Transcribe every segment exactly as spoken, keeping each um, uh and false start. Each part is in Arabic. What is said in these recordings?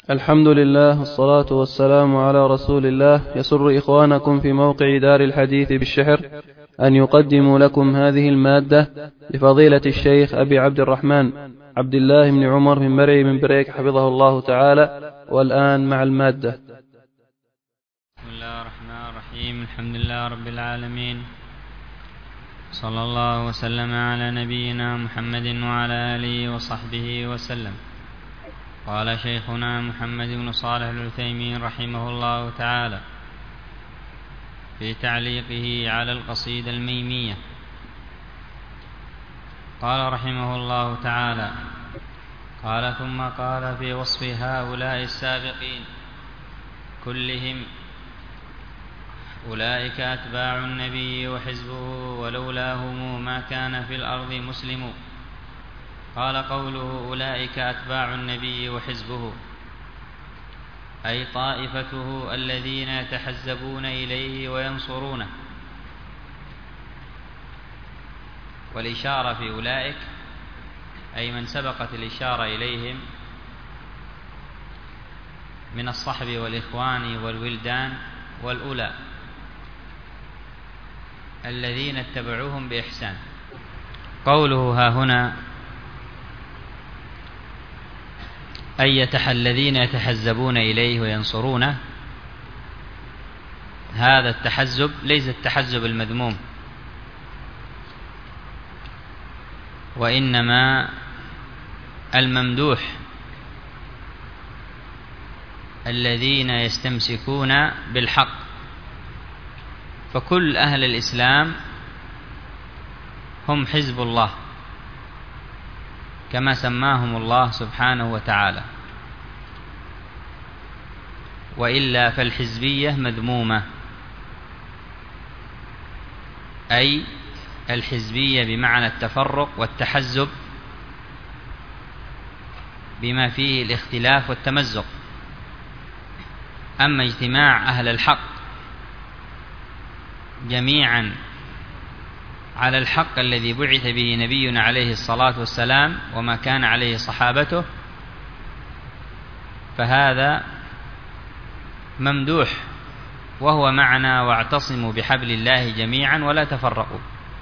الحمد لله والصلاة والسلام على رسول الله. يسر إخوانكم في موقع دار الحديث بالشحر أن يقدموا لكم هذه المادة لفضيلة الشيخ أبي عبد الرحمن عبد الله بن عمر بن مرعي بن بريك حفظه الله تعالى. والآن مع المادة. بسم الله الرحمن الرحيم. الحمد لله رب العالمين، صلى الله وسلم على نبينا محمد وعلى آله وصحبه وسلم. قال شيخنا محمد بن صالح العثيمين رحمه الله تعالى في تعليقه على القصيدة الميمية، قال رحمه الله تعالى: قال ثم قال في وصف هؤلاء السابقين كلهم: أولئك أتباع النبي وحزبه ولولاهم ما كان في الأرض مسلم. قال قوله أولئك أتباع النبي وحزبه أي طائفته الذين يتحزبون إليه وينصرونه، والإشارة في أولئك أي من سبقت الإشارة إليهم من الصحب والإخوان والولدان والأولى الذين اتبعوهم بإحسان. قوله ها هنا أي الذين يتحزبون إليه وينصرونه، هذا التحزب ليس التحزب المذموم، وإنما الممدوح الذين يستمسكون بالحق. فكل أهل الإسلام هم حزب الله كما سماهم الله سبحانه وتعالى، وإلا فالحزبية مذمومة، أي الحزبية بمعنى التفرق والتحزب بما فيه الاختلاف والتمزق. أما اجتماع أهل الحق جميعا على الحق الذي بعث به نبينا عليه الصلاة والسلام وما كان عليه صحابته، فهذا ممدوح، وهو معنى واعتصموا بحبل الله جميعا ولا تفرقوا.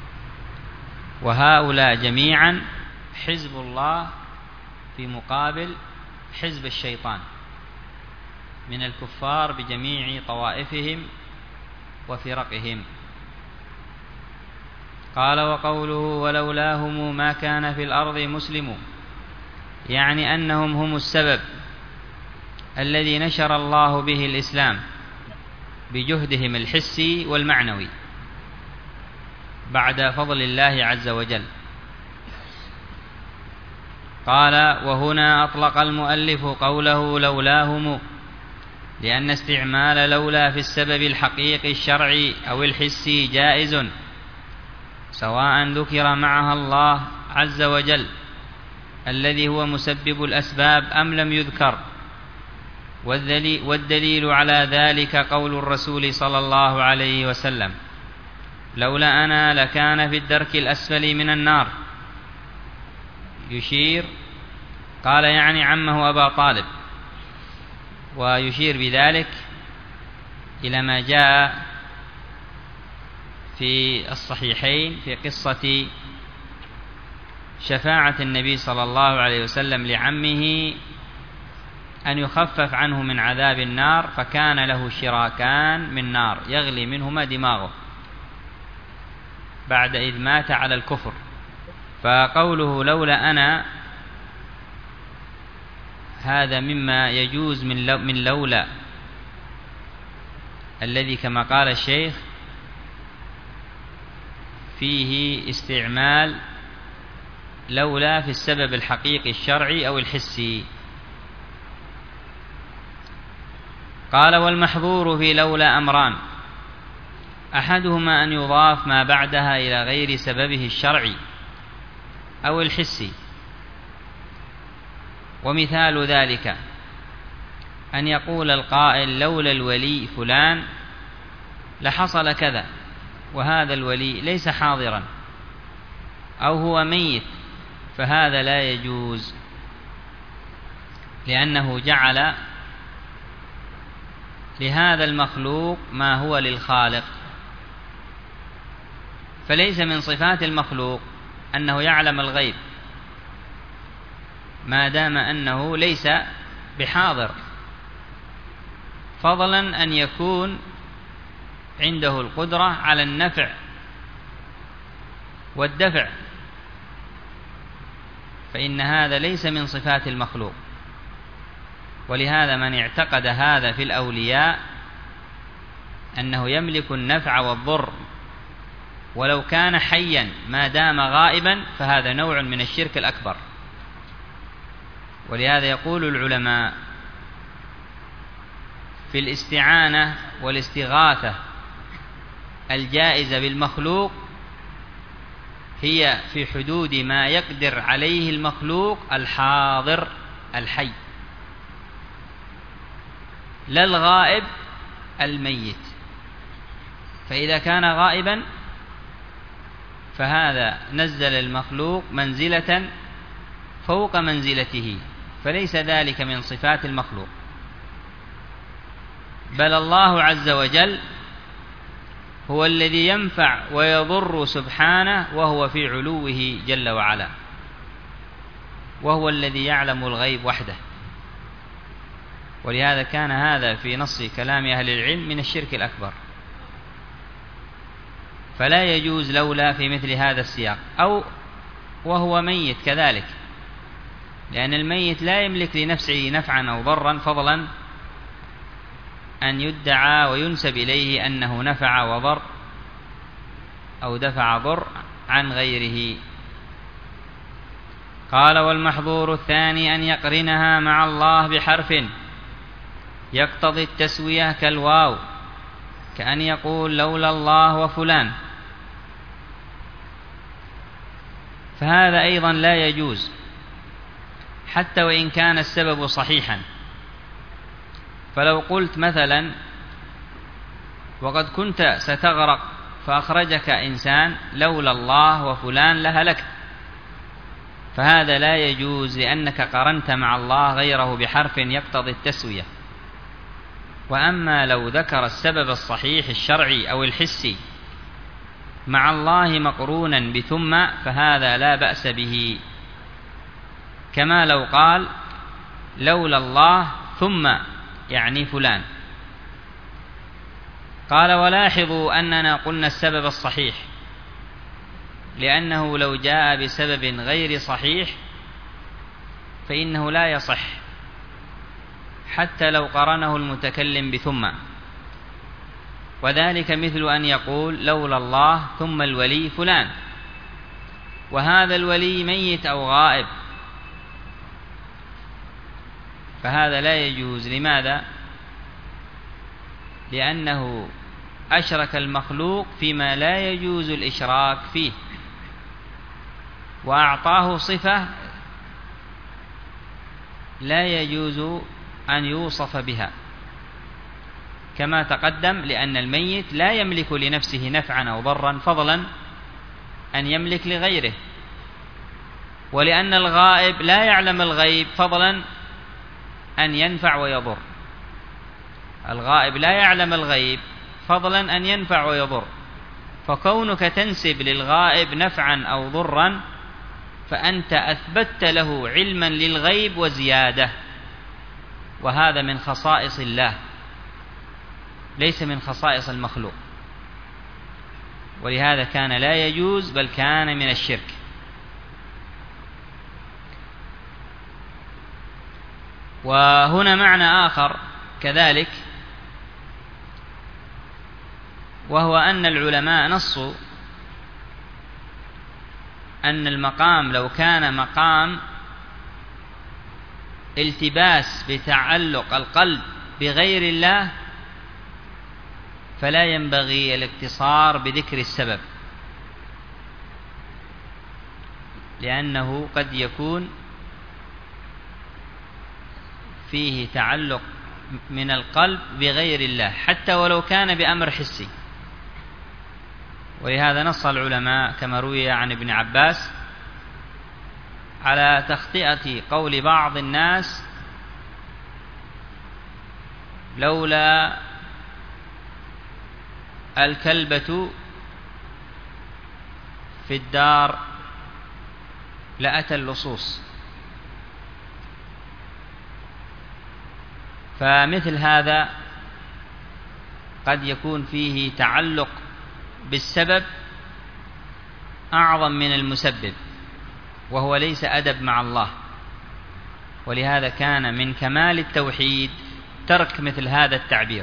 وهؤلاء جميعا حزب الله في مقابل حزب الشيطان من الكفار بجميع طوائفهم وفرقهم. قال وقوله ولولاهم ما كان في الأرض مسلم، يعني أنهم هم السبب الذي نشر الله به الإسلام بجهدهم الحسي والمعنوي بعد فضل الله عز وجل. قال وهنا أطلق المؤلف قوله لولاهم لأن استعمال لولا في السبب الحقيقي الشرعي أو الحسي جائز، سواء ذكر معها الله عز وجل الذي هو مسبب الأسباب أم لم يذكر. والدليل على ذلك قول الرسول صلى الله عليه وسلم: لولا أنا لكان في الدرك الأسفل من النار. يشير قال يعني عمه أبا طالب، ويشير بذلك إلى ما جاء في الصحيحين في قصة شفاعة النبي صلى الله عليه وسلم لعمه أن يخفف عنه من عذاب النار، فكان له شراكان من نار يغلي منهما دماغه بعد إذ مات على الكفر. فقوله لولا أنا هذا مما يجوز من لولا الذي كما قال الشيخ فيه استعمال لولا في السبب الحقيقي الشرعي أو الحسي. قال والمحظور في لولا أمران: أحدهما أن يضاف ما بعدها إلى غير سببه الشرعي أو الحسي، ومثال ذلك أن يقول القائل لولا الولي فلان لحصل كذا، وهذا الولي ليس حاضرا أو هو ميت، فهذا لا يجوز، لأنه جعل لهذا المخلوق ما هو للخالق. فليس من صفات المخلوق أنه يعلم الغيب ما دام أنه ليس بحاضر، فضلا أن يكون عنده القدرة على النفع والدفع، فإن هذا ليس من صفات المخلوق. ولهذا من اعتقد هذا في الأولياء أنه يملك النفع والضر ولو كان حيا ما دام غائبا، فهذا نوع من الشرك الأكبر. ولهذا يقول العلماء في الاستعانة والاستغاثة الجائزة بالمخلوق هي في حدود ما يقدر عليه المخلوق الحاضر الحي، لا الغائب الميت. فإذا كان غائبا فهذا نزل المخلوق منزلة فوق منزلته، فليس ذلك من صفات المخلوق. بل الله عز وجل هو الذي ينفع ويضر سبحانه، وهو في علوه جل وعلا، وهو الذي يعلم الغيب وحده. ولهذا كان هذا في نص كلام أهل العلم من الشرك الأكبر، فلا يجوز لولا في مثل هذا السياق. أو وهو ميت كذلك، لأن الميت لا يملك لنفسه نفعا أو ضرا، فضلا أن يدعى وينسب إليه أنه نفع وضر أو دفع ضر عن غيره. قال: والمحظور الثاني أن يقرنها مع الله بحرف يقتضي التسوية كالواو، كأن يقول لولا الله وفلان، فهذا أيضا لا يجوز حتى وإن كان السبب صحيحا. فلو قلت مثلا: وقد كنت ستغرق فأخرجك إنسان لولا الله وفلان لهلكت، فهذا لا يجوز، لأنك قرنت مع الله غيره بحرف يقتضي التسوية. وأما لو ذكر السبب الصحيح الشرعي أو الحسي مع الله مقرونا بثم، فهذا لا بأس به، كما لو قال لولا الله ثم يعني فلان. قال: ولاحظوا أننا قلنا السبب الصحيح، لأنه لو جاء بسبب غير صحيح فإنه لا يصح حتى لو قرنه المتكلم بثم. وذلك مثل أن يقول لولا الله ثم الولي فلان، وهذا الولي ميت أو غائب، فهذا لا يجوز. لماذا؟ لأنه أشرك المخلوق فيما لا يجوز الإشراك فيه، وأعطاه صفة لا يجوز أن يوصف بها، كما تقدم، لأن الميت لا يملك لنفسه نفعا أو ضرا، فضلا أن يملك لغيره، ولأن الغائب لا يعلم الغيب، فضلا أن ينفع ويضر. الغائب لا يعلم الغيب، فضلا أن ينفع ويضر. فكونك تنسب للغائب نفعا أو ضرا فأنت أثبتت له علما للغيب وزيادة، وهذا من خصائص الله ليس من خصائص المخلوق. ولهذا كان لا يجوز، بل كان من الشرك. وهنا معنى آخر كذلك، وهو أن العلماء نصوا أن المقام لو كان مقام التباس بتعلق القلب بغير الله فلا ينبغي الاقتصار بذكر السبب، لأنه قد يكون فيه تعلق من القلب بغير الله حتى ولو كان بأمر حسي. ولهذا نص العلماء كما روي عن ابن عباس على تخطئة قول بعض الناس لولا الكلبة في الدار لأتى اللصوص. فمثل هذا قد يكون فيه تعلق بالسبب أعظم من المسبب، وهو ليس أدب مع الله. ولهذا كان من كمال التوحيد ترك مثل هذا التعبير.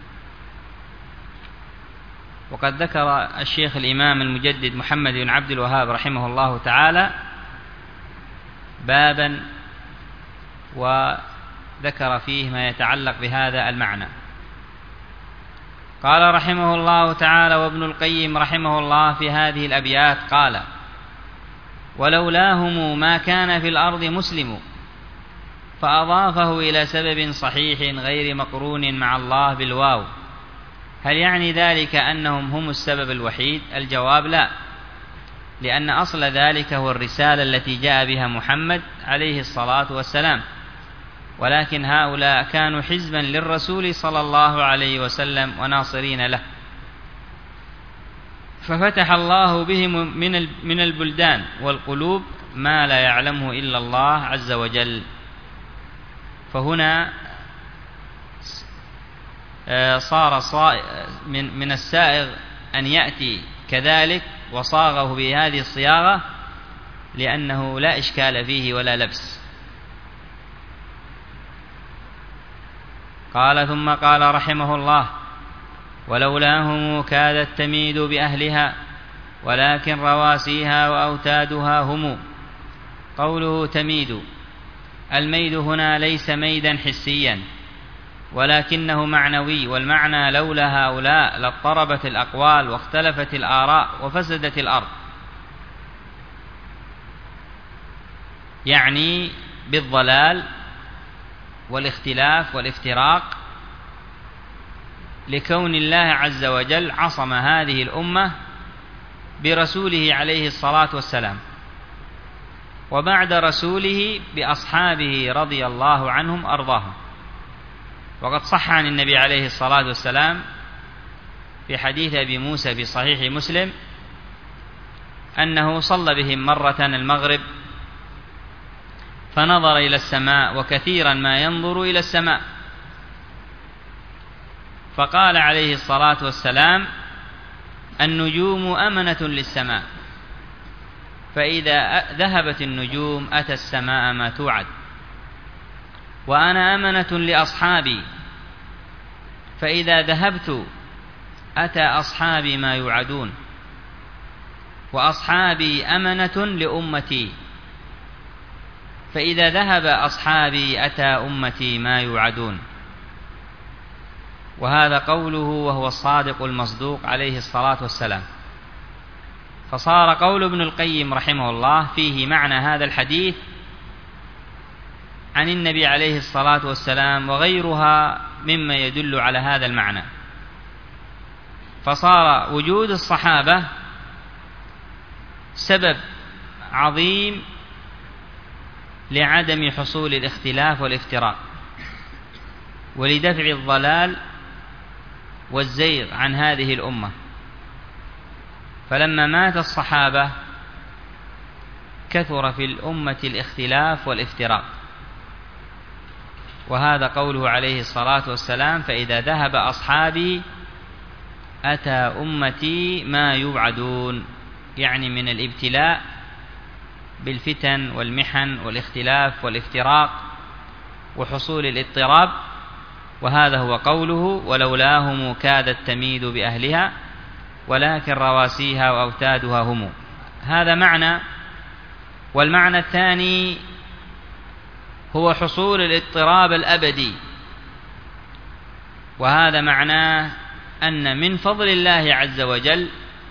وقد ذكر الشيخ الإمام المجدد محمد بن عبد الوهاب رحمه الله تعالى بابا وذكر فيه ما يتعلق بهذا المعنى. قال رحمه الله تعالى: وابن القيم رحمه الله في هذه الأبيات قال: ولولاهم ما كان في الأرض مسلم، فأضافه إلى سبب صحيح غير مقرون مع الله بالواو. هل يعني ذلك أنهم هم السبب الوحيد؟ الجواب: لا، لأن أصل ذلك هو الرسالة التي جاء بها محمد عليه الصلاة والسلام، ولكن هؤلاء كانوا حزبا للرسول صلى الله عليه وسلم وناصرين له، ففتح الله بهم من البلدان والقلوب ما لا يعلمه إلا الله عز وجل. فهنا صار من السائغ أن يأتي كذلك وصاغه بهذه الصياغة، لأنه لا إشكال فيه ولا لبس. قال: ثم قال رحمه الله: ولولاهم كادت تميد بأهلها، ولكن رواسيها وأوتادها هم. قوله تميد، الميد هنا ليس ميدا حسيا، ولكنه معنوي، والمعنى لولا هؤلاء لاضطربت الأقوال واختلفت الآراء وفسدت الأرض، يعني بالضلال والاختلاف والافتراق، لكون الله عز وجل عصم هذه الأمة برسوله عليه الصلاة والسلام، وبعد رسوله بأصحابه رضي الله عنهم أرضاهم. وقد صح عن النبي عليه الصلاة والسلام في حديث أبي موسى في صحيح مسلم أنه صلى بهم مرة المغرب فنظر إلى السماء، وكثيرا ما ينظر إلى السماء، فقال عليه الصلاة والسلام: النجوم أمنة للسماء، فإذا ذهبت النجوم أتى السماء ما توعد، وأنا أمنة لأصحابي، فإذا ذهبت أتى أصحابي ما يوعدون، وأصحابي أمنة لأمتي، فإذا ذهب أصحابي أتى أمتي ما يوعدون. وهذا قوله وهو الصادق المصدوق عليه الصلاة والسلام. فصار قول ابن القيم رحمه الله فيه معنى هذا الحديث عن النبي عليه الصلاة والسلام وغيرها مما يدل على هذا المعنى. فصار وجود الصحابة سبب عظيم لعدم حصول الاختلاف والافتراق، ولدفع الضلال والزيغ عن هذه الأمة. فلما مات الصحابة كثر في الأمة الاختلاف والافتراق، وهذا قوله عليه الصلاة والسلام: فإذا ذهب أصحابي أتى أمتي ما يوعدون، يعني من الابتلاء بالفتن والمحن والاختلاف والافتراق وحصول الاضطراب. وهذا هو قوله: ولولاهم كادت تميد بأهلها، ولكن رواسيها وأوتادها هم. هذا معنى. والمعنى الثاني هو حصول الاضطراب الأبدي، وهذا معناه أن من فضل الله عز وجل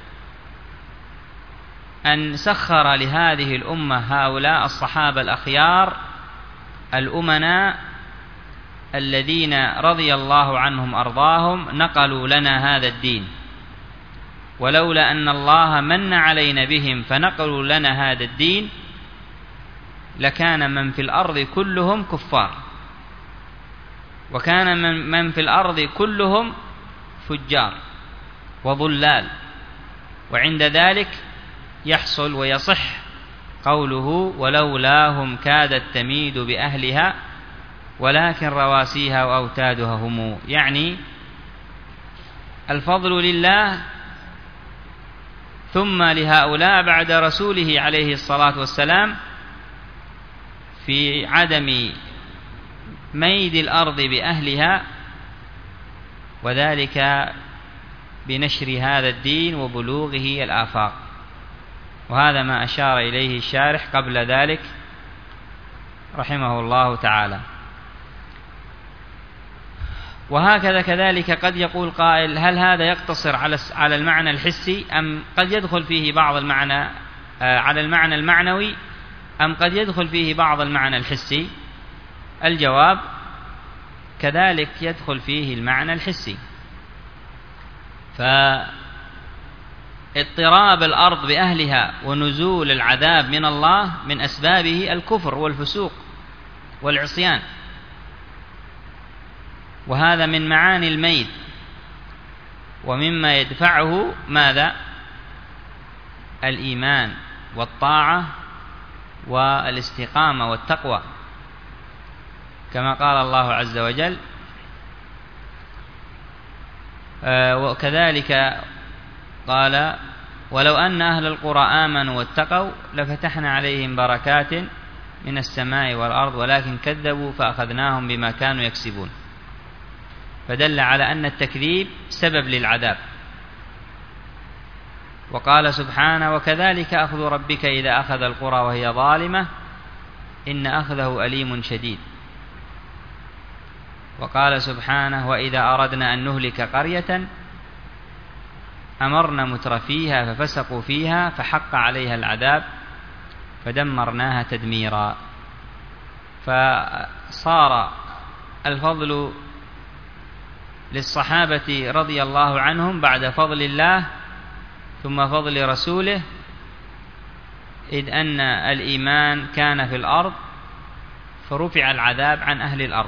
أن سخر لهذه الأمة هؤلاء الصحابة الأخيار الأمناء الذين رضي الله عنهم أرضاهم، نقلوا لنا هذا الدين. ولولا أن الله من علينا بهم فنقلوا لنا هذا الدين لكان من في الأرض كلهم كفار، وكان من, من في الأرض كلهم فجار. وضلال، وعند ذلك يحصل ويصح قوله ولولاهم كادت تميد بأهلها ولكن رواسيها وأوتادها هم، يعني الفضل لله ثم لهؤلاء بعد رسوله عليه الصلاة والسلام في عدم ميد الأرض بأهلها، وذلك بنشر هذا الدين وبلوغه الآفاق. وهذا ما أشار إليه الشارح قبل ذلك رحمه الله تعالى. وهكذا كذلك قد يقول قائل هل هذا يقتصر على على المعنى الحسي أم قد يدخل فيه بعض المعنى على المعنى المعنوي أم قد يدخل فيه بعض المعنى الحسي؟ الجواب كذلك يدخل فيه المعنى الحسي. فاضطراب الأرض بأهلها ونزول العذاب من الله من أسبابه الكفر والفسوق والعصيان، وهذا من معاني الميت، ومما يدفعه ماذا؟ الإيمان والطاعة والاستقامة والتقوى، كما قال الله عز وجل آه وكذلك قال ولو أن أهل القرى آمنوا واتقوا لفتحنا عليهم بركات من السماء والأرض ولكن كذبوا فأخذناهم بما كانوا يكسبون، فدل على أن التكذيب سبب للعذاب. وقال سبحانه وكذلك أخذ ربك إذا أخذ القرى وهي ظالمة إن أخذه أليم شديد. وقال سبحانه وإذا أردنا أن نهلك قرية أمرنا مترفيها ففسقوا فيها فحق عليها العذاب فدمرناها تدميرا. فصار الفضل للصحابة رضي الله عنهم بعد فضل الله ثم فضل رسوله، إذ أن الإيمان كان في الأرض فرفع العذاب عن أهل الأرض.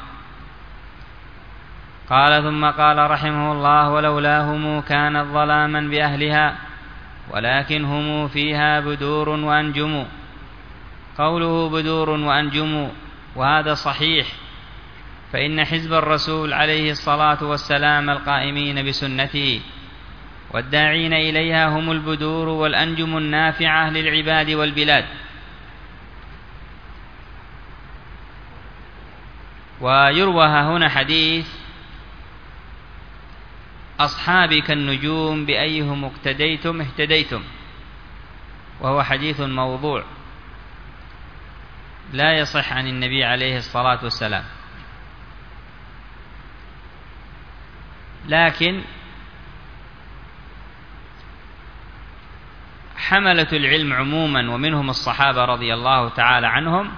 قال ثم قال رحمه الله ولولاهم كانت ظلاما بأهلها ولكن هم فيها بدور وأنجم. قوله بدور وأنجم وهذا صحيح، فإن حزب الرسول عليه الصلاة والسلام القائمين بسنته والداعين إليها هم البدور والأنجم النافعة للعباد والبلاد. ويروى هنا حديث أصحابي كالنجوم بأيهم اقتديتم اهتديتم، وهو حديث موضوع لا يصح عن النبي عليه الصلاة والسلام، لكن حملة العلم عموما ومنهم الصحابة رضي الله تعالى عنهم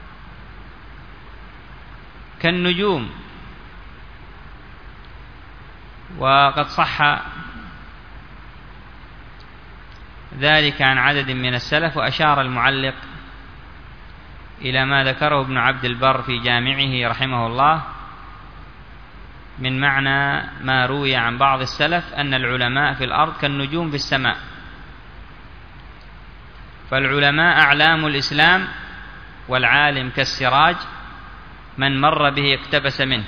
كالنجوم. وقد صح ذلك عن عدد من السلف، وأشار المعلق إلى ما ذكره ابن عبد البر في جامعه رحمه الله من معنى ما روي عن بعض السلف أن العلماء في الأرض كالنجوم في السماء، فالعلماء أعلام الإسلام والعالم كالسراج من مر به اقتبس منه،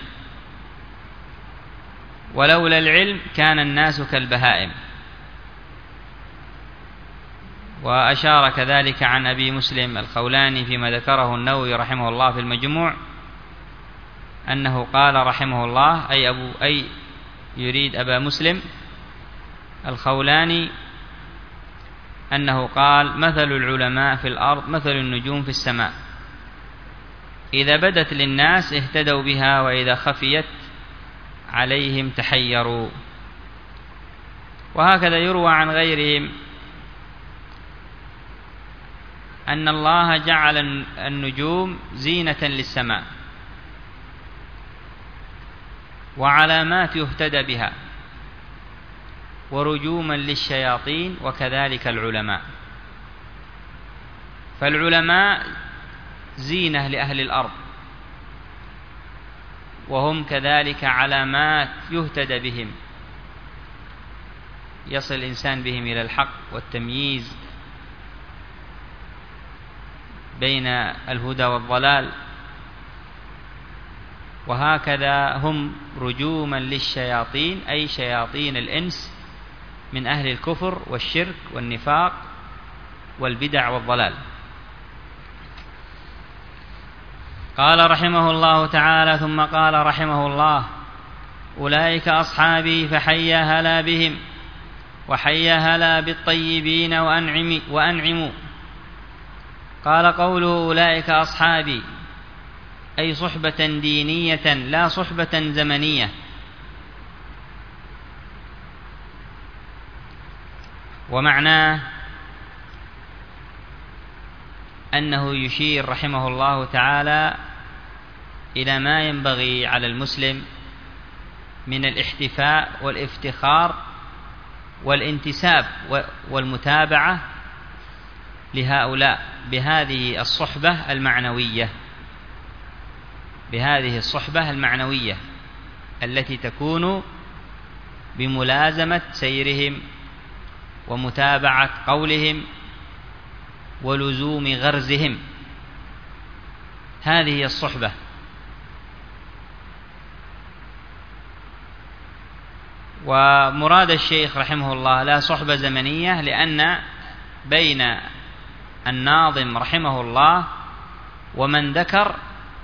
ولولا العلم كان الناس كالبهائم. وأشار كذلك عن أبي مسلم الخولاني فيما ذكره النووي رحمه الله في المجموع أنه قال رحمه الله أي, أبو أي يريد أبا مسلم الخولاني أنه قال مثل العلماء في الأرض مثل النجوم في السماء، إذا بدت للناس اهتدوا بها وإذا خفيت عليهم تحيروا. وهكذا يروى عن غيرهم أن الله جعل النجوم زينة للسماء وعلامات يهتدى بها ورجوما للشياطين، وكذلك العلماء. فالعلماء زينة لأهل الأرض، وهم كذلك علامات يهتدى بهم، يصل الإنسان بهم إلى الحق والتمييز بين الهدى والضلال. وهكذا هم رجوما للشياطين، أي شياطين الإنس من أهل الكفر والشرك والنفاق والبدع والضلال. قال رحمه الله تعالى: ثم قال رحمه الله: أولئك أصحابي فحيا هلا بهم، وحيا هلا بالطيبين وأنعموا. قال: قوله أولئك أصحابي أي صحبة دينية لا صحبة زمنية. ومعناه أنه يشير رحمه الله تعالى إلى ما ينبغي على المسلم من الاحتفاء والافتخار والانتساب والمتابعة لهؤلاء بهذه الصحبة المعنوية، بهذه الصحبة المعنوية التي تكون بملازمة سيرهم ومتابعة قولهم ولزوم غرزهم. هذه هي الصحبة. ومراد الشيخ رحمه الله لا صحبة زمنية، لأن بين الناظم رحمه الله ومن ذكر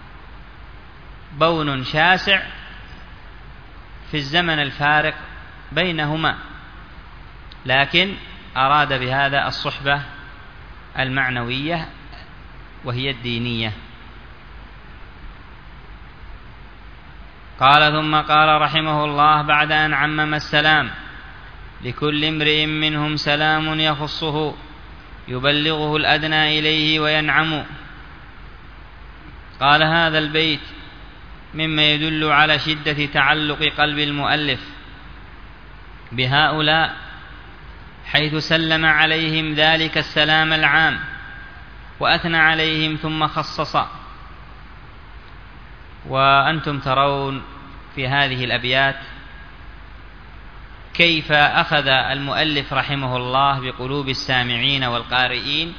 بون شاسع في الزمن الفارق بينهما، لكن أراد بهذا الصحبة المعنوية وهي الدينية. قال: ثم قال رحمه الله بعد أن عمم السلام: لكل امرئ منهم سلام يخصه يبلغه الأدنى إليه وينعم. قال: هذا البيت مما يدل على شدة تعلق قلب المؤلف بهؤلاء، حيث سلم عليهم ذلك السلام العام وأثنى عليهم ثم خصص. وأنتم ترون في هذه الأبيات كيف أخذ المؤلف رحمه الله بقلوب السامعين والقارئين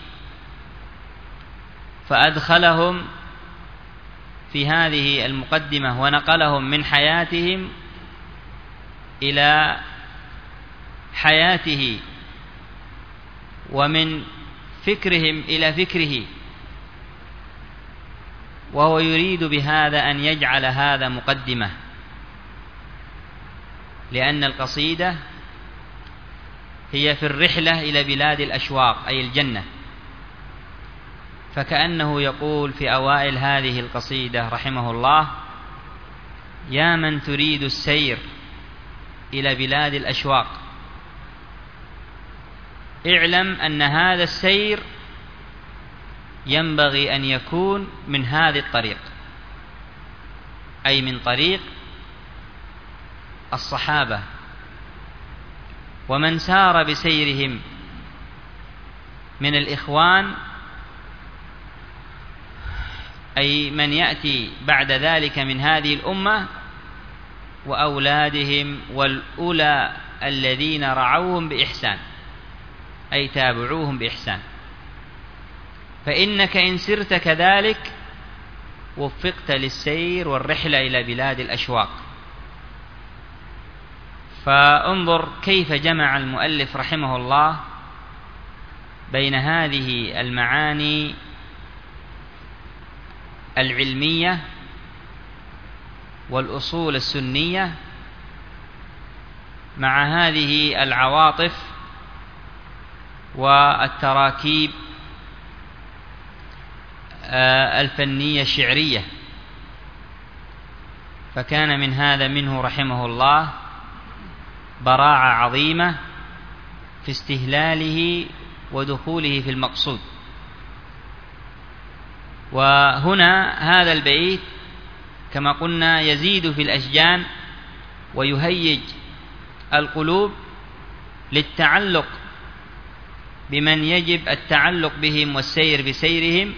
فأدخلهم في هذه المقدمة ونقلهم من حياتهم إلى حياته، ومن فكرهم إلى فكره، وهو يريد بهذا أن يجعل هذا مقدمة، لأن القصيدة هي في الرحلة إلى بلاد الأشواق أي الجنة. فكأنه يقول في أوائل هذه القصيدة رحمه الله: يا من تريد السير إلى بلاد الأشواق، اعلم أن هذا السير ينبغي أن يكون من هذا الطريق، أي من طريق الصحابة ومن سار بسيرهم من الإخوان، أي من يأتي بعد ذلك من هذه الأمة، وأولادهم والأولى الذين رعوهم بإحسان، أي تابعوهم بإحسان. فإنك إن سرت كذلك وفقت للسير والرحلة إلى بلاد الأشواق. فانظر كيف جمع المؤلف رحمه الله بين هذه المعاني العلمية والأصول السنية مع هذه العواطف والتراكيب الفنية الشعرية. فكان من هذا منه رحمه الله براعة عظيمة في استهلاله ودخوله في المقصود. وهنا هذا البيت كما قلنا يزيد في الأشجان ويهيج القلوب للتعلق بمن يجب التعلق بهم والسير بسيرهم،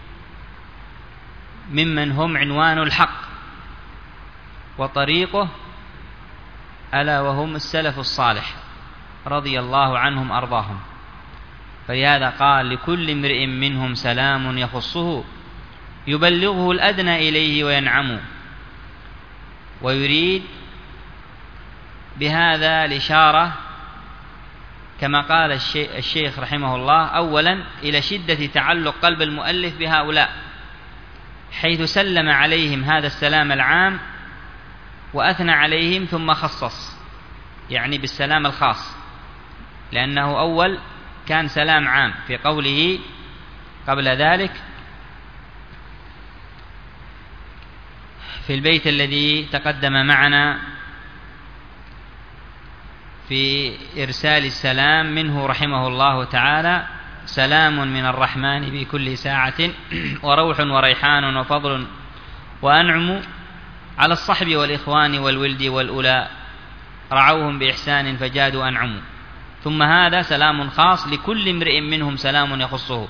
ممن هم عنوان الحق وطريقه، ألا وهم السلف الصالح. رضي الله عنهم أرضاهم. فلهذا قال لكل امرئ منهم سلام يخصه يبلغه الأدنى إليه وينعم. ويريد بهذا الإشارة كما قال الشيخ رحمه الله أولا إلى شدة تعلق قلب المؤلف بهؤلاء، حيث سلم عليهم هذا السلام العام وأثنى عليهم ثم خصص، يعني بالسلام الخاص، لأنه أول كان سلام عام في قوله قبل ذلك في البيت الذي تقدم معنا في إرسال السلام منه رحمه الله تعالى: سلام من الرحمن بكل ساعة وروح وريحان وفضل وأنعم على الصحب والإخوان والولد والأولى رعوهم بإحسان فجادوا أنعموا. ثم هذا سلام خاص لكل امرئ منهم سلام يخصه.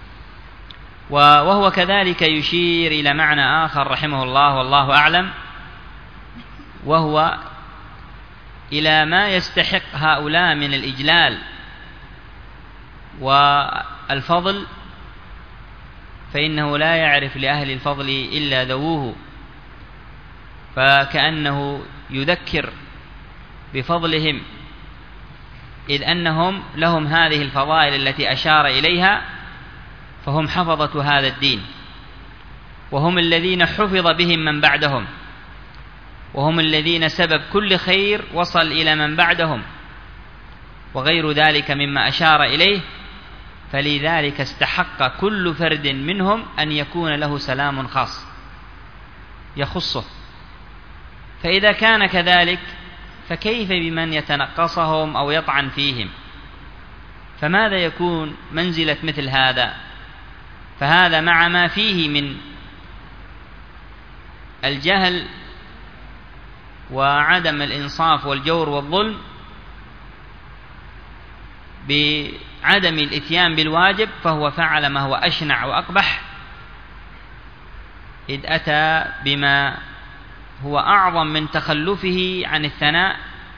وهو كذلك يشير إلى معنى آخر رحمه الله والله أعلم، وهو إلى ما يستحق هؤلاء من الإجلال والفضل، فإنه لا يعرف لأهل الفضل إلا ذووه، فكأنه يذكر بفضلهم، إذ أنهم لهم هذه الفضائل التي أشار إليها، فهم حفظة هذا الدين، وهم الذين حفظ بهم من بعدهم، وهم الذين سبب كل خير وصل إلى من بعدهم، وغير ذلك مما أشار إليه. فلذلك استحق كل فرد منهم أن يكون له سلام خاص يخصه. فإذا كان كذلك فكيف بمن يتنقصهم أو يطعن فيهم؟ فماذا يكون منزلة مثل هذا؟ فهذا مع ما فيه من الجهل وعدم الإنصاف والجور والظلم بعدم الإتيان بالواجب، فهو فعل ما هو أشنع وأقبح، إذ أتى بما هو أعظم من تخلفه عن الثناء،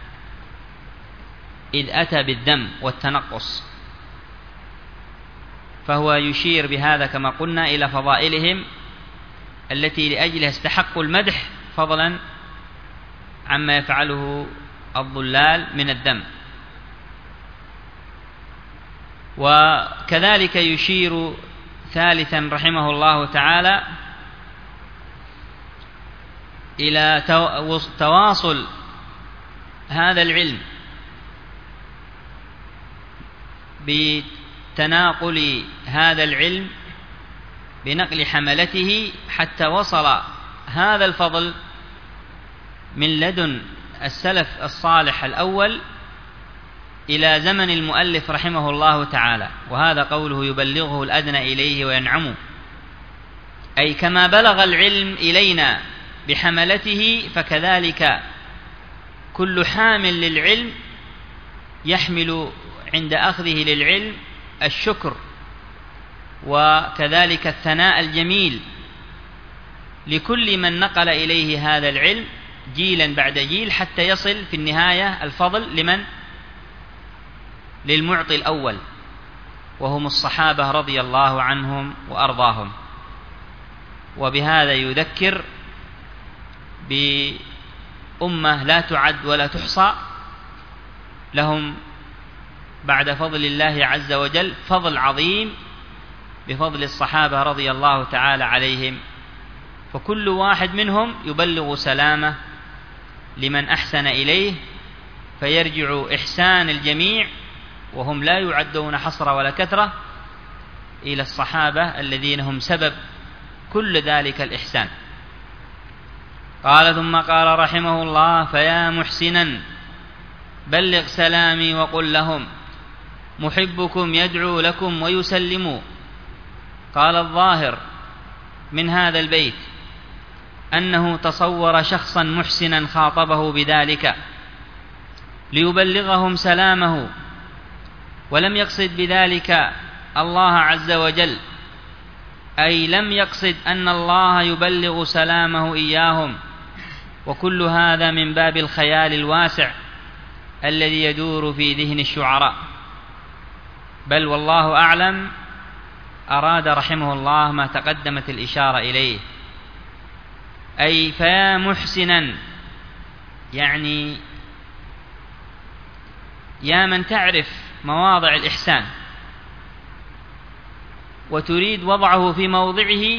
إذ أتى بالذم والتنقص. فهو يشير بهذا كما قلنا إلى فضائلهم التي لأجلها استحقوا المدح فضلا عما يفعله الضلال من الذم. وكذلك يشير ثالثا رحمه الله تعالى إلى تواصل هذا العلم بتناقل هذا العلم بنقل حملته، حتى وصل هذا الفضل من لدن السلف الصالح الأول إلى زمن المؤلف رحمه الله تعالى. وهذا قوله يبلغه الأدنى إليه وينعم، أي كما بلغ العلم إلينا بحملته، فكذلك كل حامل للعلم يحمل عند أخذه للعلم الشكر وكذلك الثناء الجميل لكل من نقل إليه هذا العلم جيلا بعد جيل، حتى يصل في النهاية الفضل لمن؟ للمعطي الأول، وهم الصحابة رضي الله عنهم وأرضاهم. وبهذا يذكر بأمة لا تعد ولا تحصى، لهم بعد فضل الله عز وجل فضل عظيم بفضل الصحابة رضي الله تعالى عليهم، فكل واحد منهم يبلغ سلامه لمن أحسن إليه، فيرجع إحسان الجميع وهم لا يعدون حصر ولا كثرة إلى الصحابة الذين هم سبب كل ذلك الإحسان. قال ثم قال رحمه الله: فيا محسنا بلغ سلامي وقل لهم محبكم يدعو لكم ويسلم. قال الظاهر من هذا البيت أنه تصور شخصا محسنا خاطبه بذلك ليبلغهم سلامه، ولم يقصد بذلك الله عز وجل، أي لم يقصد أن الله يبلغ سلامه إياهم، وكل هذا من باب الخيال الواسع الذي يدور في ذهن الشعراء، بل والله أعلم أراد رحمه الله ما تقدمت الإشارة إليه، أي فيا محسنا، يعني يا من تعرف مواضع الإحسان وتريد وضعه في موضعه،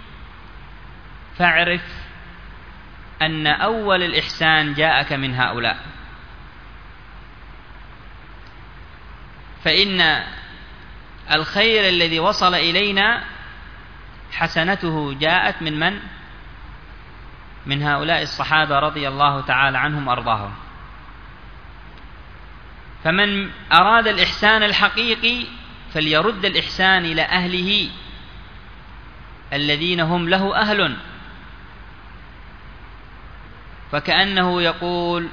فاعرف أن أول الإحسان جاءك من هؤلاء، فإن الخير الذي وصل إلينا حسنته جاءت من من؟ من هؤلاء الصحابة رضي الله تعالى عنهم وأرضاهم. فمن أراد الإحسان الحقيقي فليرد الإحسان إلى أهله الذين هم له أهل، فكأنه يقول: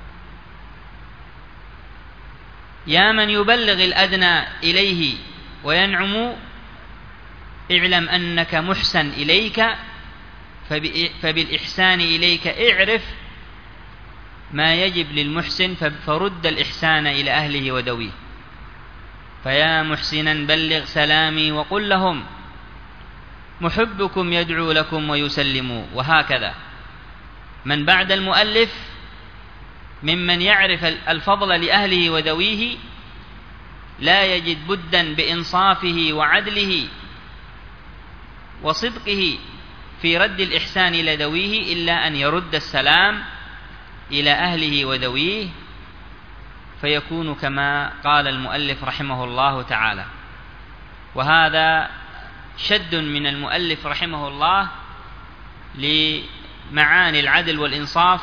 يا من يبلغ الأدنى إليه وينعم، اعلم أنك محسن إليك، فبالإحسان إليك اعرف ما يجب للمحسن، فرد الإحسان إلى أهله ودويه. فيا محسنا بلغ سلامي وقل لهم محبكم يدعو لكم ويسلم. وهكذا من بعد المؤلف ممن يعرف الفضل لأهله وذويه لا يجد بدا بإنصافه وعدله وصدقه في رد الإحسان إلى ذويه إلا أن يرد السلام إلى أهله وذويه، فيكون كما قال المؤلف رحمه الله تعالى. وهذا شد من المؤلف رحمه الله لمعاني العدل والإنصاف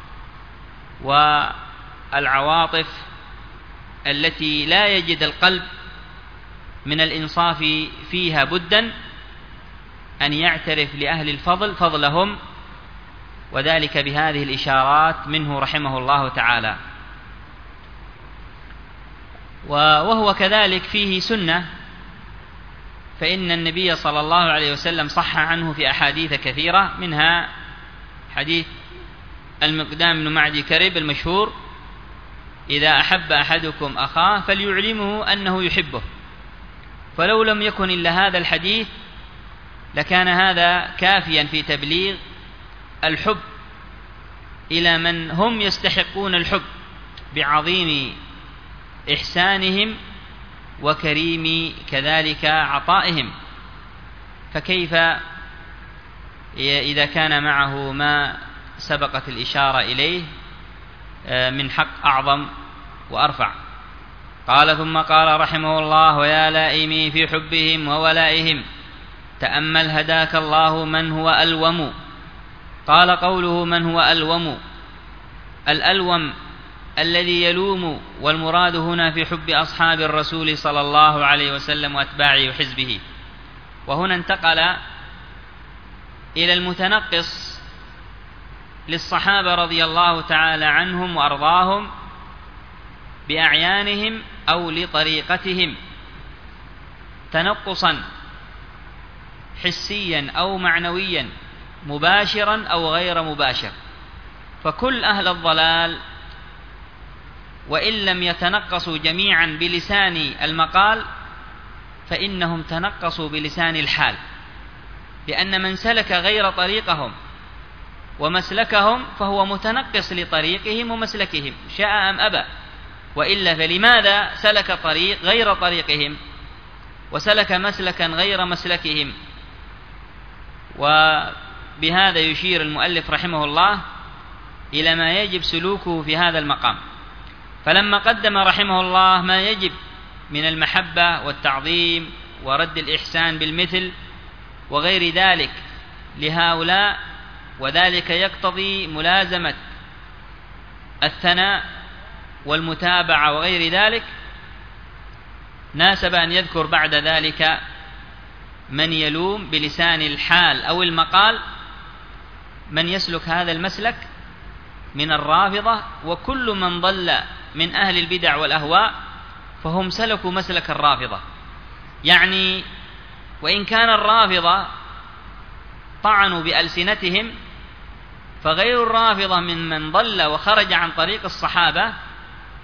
والعواطف التي لا يجد القلب من الإنصاف فيها بدا أن يعترف لأهل الفضل فضلهم، وذلك بهذه الإشارات منه رحمه الله تعالى. وهو كذلك فيه سنة، فإن النبي صلى الله عليه وسلم صح عنه في أحاديث كثيرة، منها حديث المقدام بن معدي كرب المشهور: إذا أحب أحدكم أخاه فليعلمه أنه يحبه. فلو لم يكن إلا هذا الحديث لكان هذا كافيا في تبليغ الحب إلى من هم يستحقون الحب بعظيم إحسانهم وكريم كذلك عطائهم. فكيف إذا كان معه ما سبقت الإشارة إليه من حق أعظم وأرفع؟ قال: ثم قال رحمه الله: ويا لائمي في حبهم وولائهم تأمل هداك الله من هو ألوم. قال: قوله من هو ألوم، الألوم الذي يلوم، والمراد هنا في حب أصحاب الرسول صلى الله عليه وسلم وأتباعه وحزبه. وهنا انتقل إلى المتنقص للصحابة رضي الله تعالى عنهم وأرضاهم بأعيانهم أو لطريقتهم، تنقصا حسيا أو معنويا، مباشرا أو غير مباشر. فكل أهل الضلال وإن لم يتنقصوا جميعا بلسان المقال فإنهم تنقصوا بلسان الحال، لأن من سلك غير طريقهم ومسلكهم فهو متنقص لطريقهم ومسلكهم شاء أم أبى. وإلا فلماذا سلك طريق غير طريقهم وسلك مسلكا غير مسلكهم؟ وبهذا يشير المؤلف رحمه الله إلى ما يجب سلوكه في هذا المقام. فلما قدم رحمه الله ما يجب من المحبة والتعظيم ورد الإحسان بالمثل وغير ذلك لهؤلاء، وذلك يقتضي ملازمة الثناء والمتابعة وغير ذلك، ناسب أن يذكر بعد ذلك من يلوم بلسان الحال أو المقال من يسلك هذا المسلك من الرافضة، وكل من ضل من أهل البدع والأهواء فهم سلكوا مسلك الرافضة. يعني وإن كان الرافضة طعنوا بألسنتهم، فغير الرافضة من من ضل وخرج عن طريق الصحابة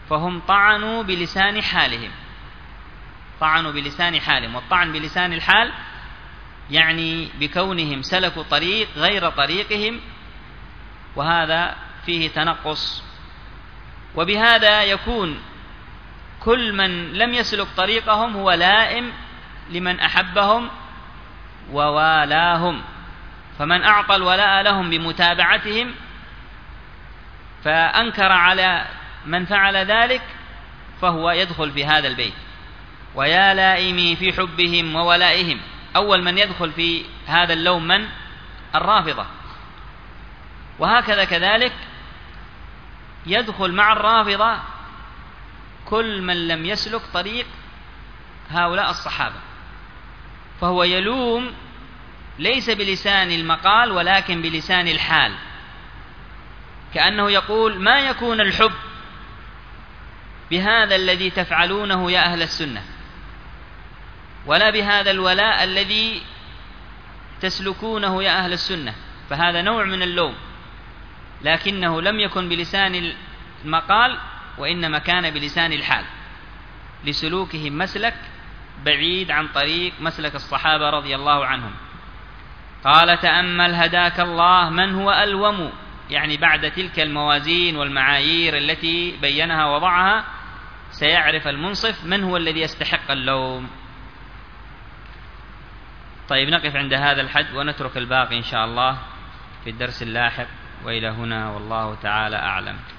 فهم طعنوا بلسان حالهم، طعنوا بلسان حالهم، والطعن بلسان الحال يعني بكونهم سلكوا طريق غير طريقهم، وهذا فيه تنقص. وبهذا يكون كل من لم يسلك طريقهم هو لائم لمن أحبهم ووالاهم، فمن أعطى الولاء لهم بمتابعتهم فأنكر على من فعل ذلك فهو يدخل في هذا البيت. ويا لائمي في حبهم وولائهم، أول من يدخل في هذا اللوم من؟ الرافضة. وهكذا كذلك يدخل مع الرافضة كل من لم يسلك طريق هؤلاء الصحابة، فهو يلوم ليس بلسان المقال ولكن بلسان الحال، كأنه يقول ما يكون الحب بهذا الذي تفعلونه يا أهل السنة، ولا بهذا الولاء الذي تسلكونه يا أهل السنة، فهذا نوع من اللوم، لكنه لم يكن بلسان المقال وإنما كان بلسان الحال، لسلوكهم مسلك بعيد عن طريق مسلك الصحابة رضي الله عنهم. قال تأمل هداك الله من هو ألوم، يعني بعد تلك الموازين والمعايير التي بينها وضعها سيعرف المنصف من هو الذي يستحق اللوم. طيب نقف عند هذا الحد ونترك الباقي إن شاء الله في الدرس اللاحق، وإلى هنا والله تعالى أعلم.